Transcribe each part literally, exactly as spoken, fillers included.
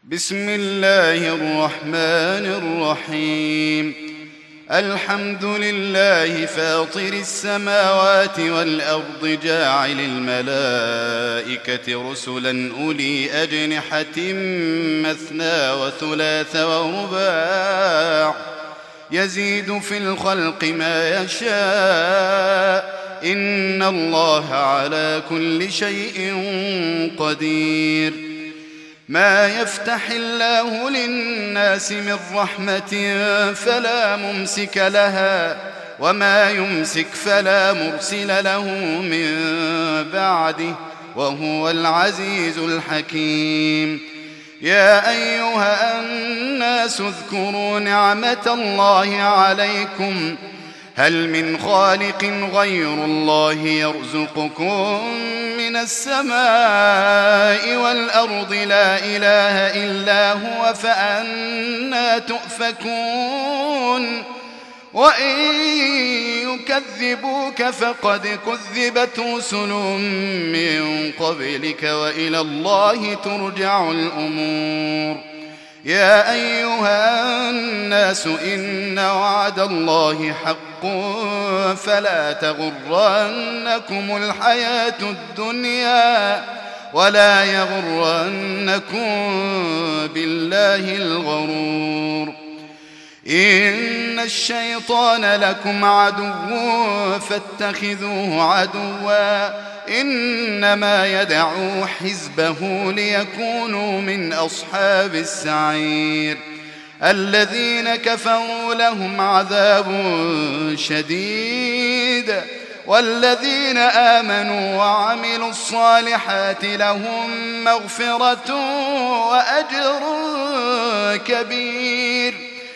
بسم الله الرحمن الرحيم. الحمد لله فاطر السماوات والأرض جاعل الملائكة رسلا أولي أجنحة مثنى وثلاث ورباع يزيد في الخلق ما يشاء إن الله على كل شيء قدير. ما يفتح الله للناس من رحمة فلا ممسك لها وما يمسك فلا مرسل له من بعده وهو العزيز الحكيم. يا أيها الناس اذكروا نعمة الله عليكم هل من خالق غير الله يرزقكم من السماء والأرض لا إله إلا هو فأنى تؤفكون. وإن يكذبوك فقد كذبت رسل من قبلك وإلى الله ترجع الأمور. يا أيها الناس إن وعد الله حق فلا تغرنكم الحياة الدنيا ولا يغرنكم بالله الغرور. إن الشيطان لكم عدو فاتخذوه عدوا إنما يدعو حزبه ليكونوا من أصحاب السعير. الذين كفروا لهم عذاب شديد والذين آمنوا وعملوا الصالحات لهم مغفرة وأجر كبير.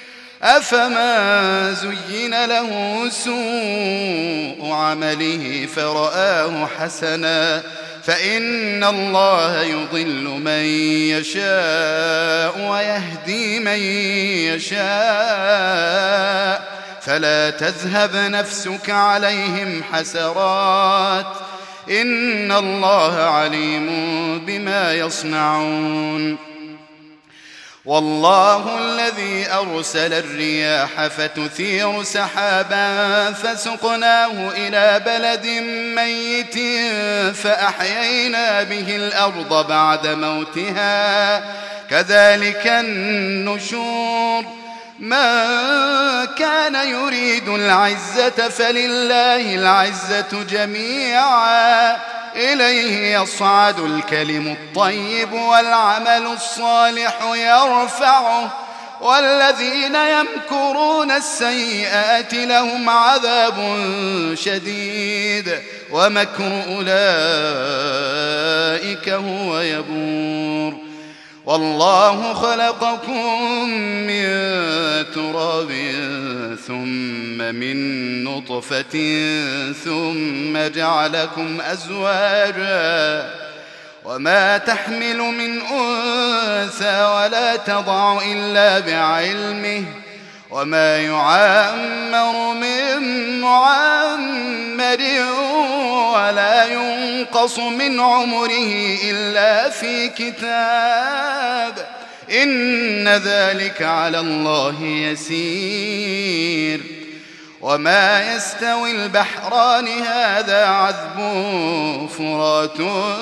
أفما زين له سوء عمله فرآه حسنا فإن الله يضل من يشاء ويهدي من يشاء فلا تذهب نفسك عليهم حسرات إن الله عليم بما يصنعون. والله الذي أرسل الرياح فتثير سحابا فسقناه إلى بلد ميت فأحيينا به الأرض بعد موتها كذلك النشور. من كان يريد العزة فلله العزة جميعا إليه يصعد الكلم الطيب والعمل الصالح يرفعه والذين يمكرون السيئات لهم عذاب شديد ومكر أولئك هو يبور. والله خلقكم من تراب ثم من نطفة ثم جعلكم أزواجا وما تحمل من أنثى ولا تضع إلا بعلمه وما يعمر من معمر ولا ينقص من عمره إلا في كتاب إن ذلك على الله يسير. وما يستوي البحران هذا عذب فرات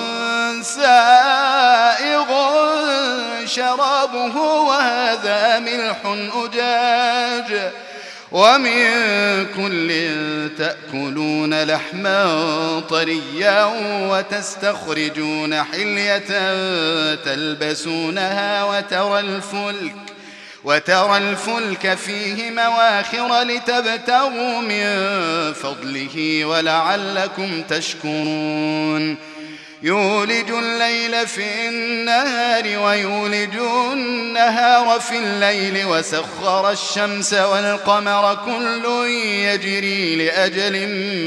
سائغ شرابه وهذا ملح أجاج ومن كل تأكلون لحما طريا وتستخرجون حلية تلبسونها وترى الفلك وترى الفلك فيه مواخر لتبتغوا من فضله ولعلكم تشكرون. يولج الليل في النهار ويولج النهار في الليل وسخر الشمس والقمر كل يجري لأجل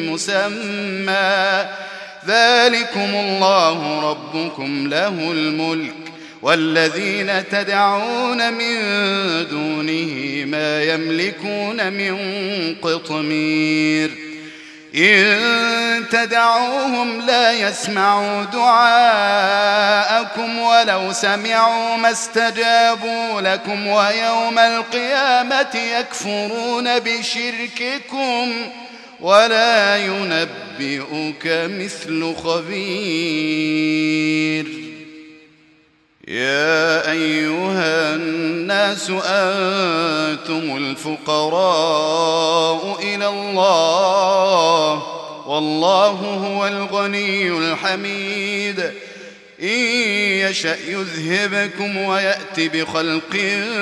مسمى ذلكم الله ربكم له الملك والذين تدعون من دونه ما يملكون من قطمير. إن تدعوهم لا يسمعوا دعاءكم ولو سمعوا ما استجابوا لكم ويوم القيامة يكفرون بشرككم ولا ينبئك مثل خبير. يا أيها الناس أنتم الفقراء إلى الله والله هو الغني الحميد. إن يشأ يذهبكم ويأت بخلق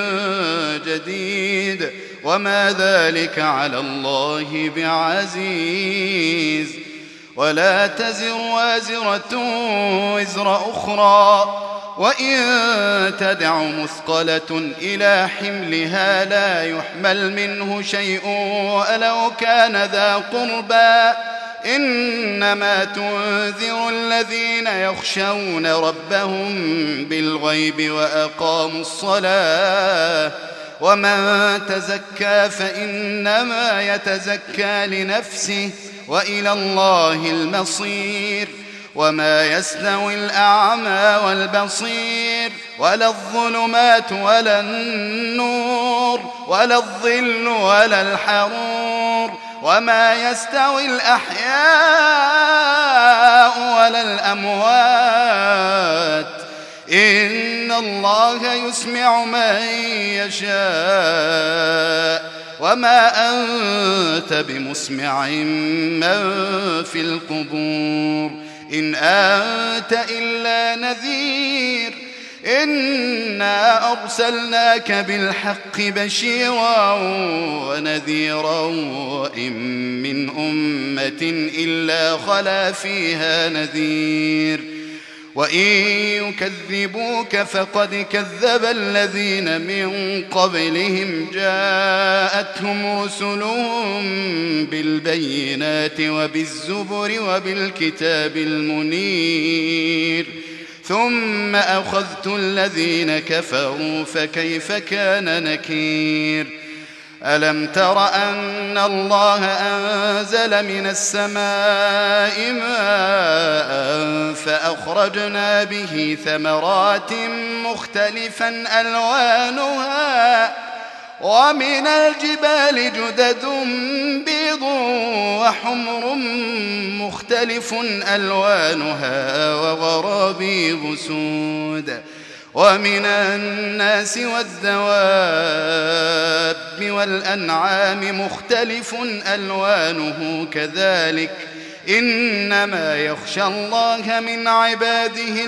جديد وما ذلك على الله بعزيز. ولا تزر وازرة وزر أخرى وإن تدع مثقلة إلى حملها لا يحمل منه شيء ولو كان ذا قربى إنما تنذر الذين يخشون ربهم بالغيب وأقاموا الصلاة ومن تزكى فإنما يتزكى لنفسه وإلى الله المصير. وما يستوي الأعمى والبصير ولا الظلمات ولا النور ولا الظل ولا الحرور وما يستوي الأحياء ولا الأموات إن الله يسمع من يشاء وما أنت بمسمع من في القبور إن أنت إلا نذير. إنا أرسلناك بالحق بشيرا ونذيرا وإن من أمة إلا خلا فيها نذير وإن يكذبوك فقد كذب الذين من قبلهم جاءتهم رسلهم بالبينات وبالزبر وبالكتاب المنير ثم أخذت الذين كفروا فكيف كان نكير. ألم تر أن الله أنزل من السماء ماء فأخرجنا به ثمرات مختلفا ألوانها ومن الجبال جدد بيض وحمر مختلف ألوانها وغرابيب سود ومن الناس والدواب والأنعام مختلف ألوانه كذلك إنما يخشى الله من عباده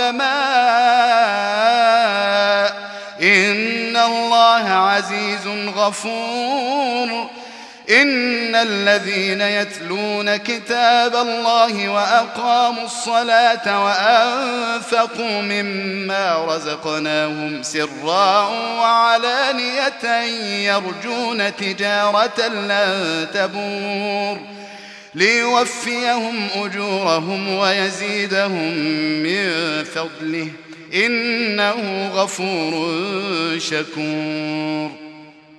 العلماء إن الله عزيز غفور. إن الذين يتلون كتاب الله وأقاموا الصلاة وأنفقوا مما رزقناهم سرا وعلانية يرجون تجارة لن تبور ليوفيهم أجورهم ويزيدهم من فضله إنه غفور شكور.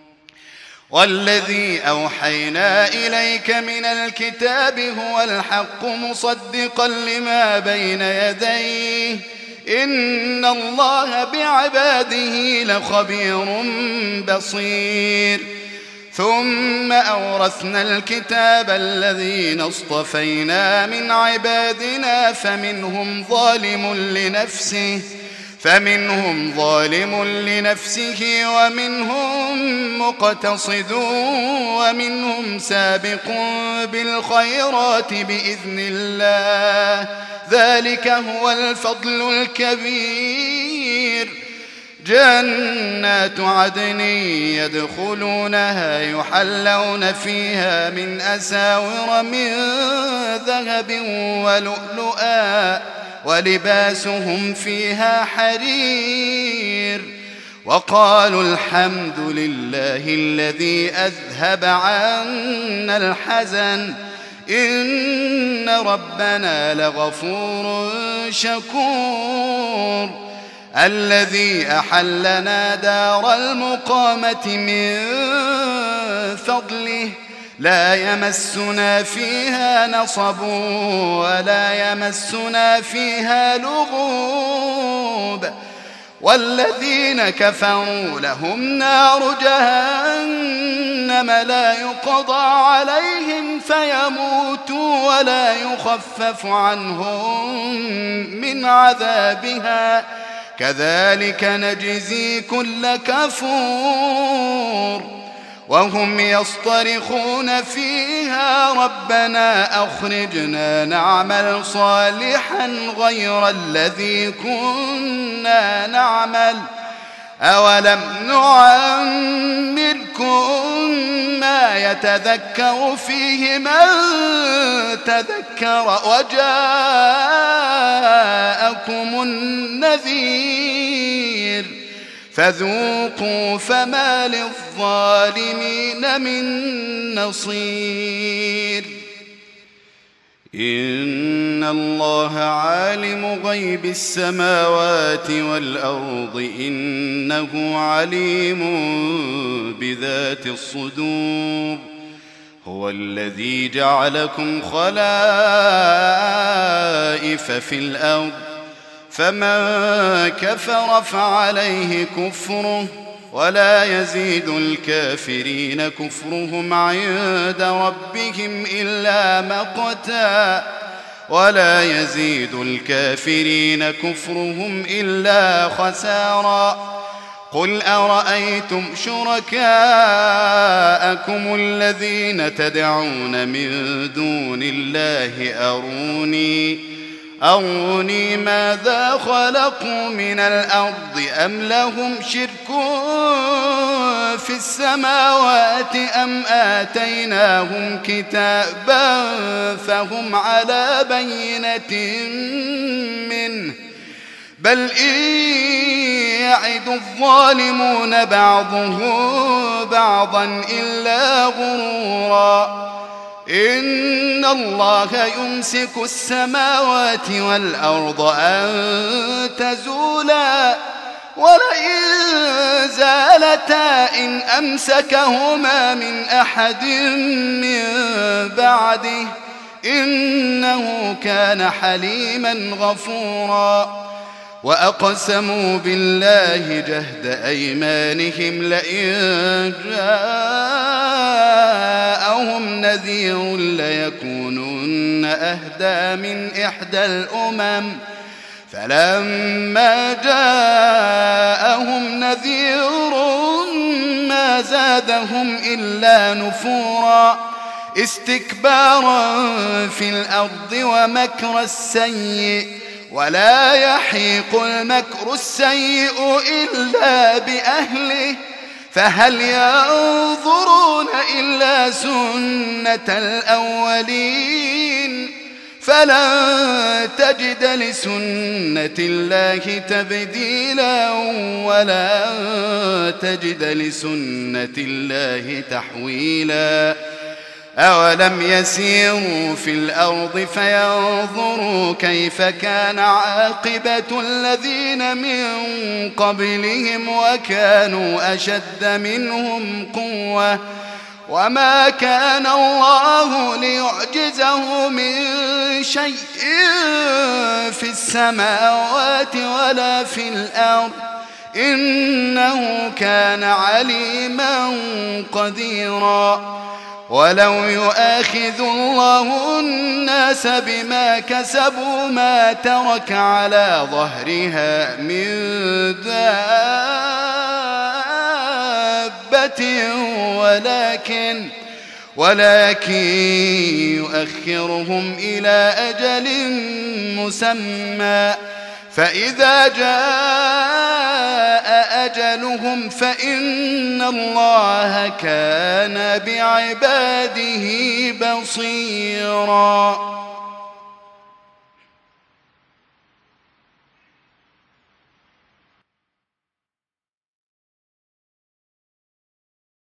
والذي أوحينا إليك من الكتاب هو الحق مصدقا لما بين يديه إن الله بعباده لخبير بصير. ثم أورثنا الكتاب الذين اصطفينا من عبادنا فمنهم ظالم لنفسه فمنهم ظالم لنفسه ومنهم مقتصد ومنهم سابق بالخيرات بإذن الله ذلك هو الفضل الكبير. جنات عدن يدخلونها يحلون فيها من أساور من ذهب ولؤلؤا ولباسهم فيها حرير. وقالوا الحمد لله الذي أذهب عنا الحزن إن ربنا لغفور شكور. الذي أحلنا دار المقامة من فضله لا يمسنا فيها نصب ولا يمسنا فيها لغوب والذين كفروا لهم نار جهنم لا يقضى عليهم فيموتوا ولا يخفف عنهم من عذابها كذلك نجزي كل كفور وهم يصطرخون فيها ربنا أخرجنا نعمل صالحا غير الذي كنا نعمل أولم نعمركم ما يتذكر فيه من تذكر وجاءكم النذير فذوقوا فما للظالمين من نصير إن الله عالم غيب السماوات والأرض إنه عليم بذات الصدور هو الذي جعلكم خلائف في الأرض فمن كفر فعليه كفره ولا يزيد الكافرين كفرهم عند ربهم إلا مقتا ولا يزيد الكافرين كفرهم إلا خسارا قل أرأيتم شركاءكم الذين تدعون من دون الله أروني أروني ماذا خلقوا من الأرض أم لهم شرك في السماوات أم آتيناهم كتابا فهم على بينة منه بل إن يعد الظالمون بعضهم بعضا إلا غرورا إن الله يمسك السماوات والأرض أن تزولا ولئن زالتا إن أمسكهما من أحد من بعده إنه كان حليما غفورا وأقسموا بالله جهد أيمانهم لئن جاءهم نذير ليكونن أهدى من إحدى الأمم فلما جاءهم نذير ما زادهم إلا نفورا استكبارا في الأرض ومكر السيء ولا يحيق المكر السيء إلا بأهله فهل ينظرون إلا سنة الأولين فلن تجد لسنة الله تبديلا ولا تجد لسنة الله تحويلا أولم يسيروا في الأرض فينظروا كيف كان عاقبة الذين من قبلهم وكانوا أشد منهم قوة وما كان الله ليعجزه من شيء في السماوات ولا في الأرض إنه كان عليما قديرا ولو يؤاخذ الله الناس بما كسبوا ما ترك على ظهرها من دابة ولكن ولكن يؤخرهم إلى أجل مسمى فإذا جاء أجلهم فإن الله كان بعباده بصيراً.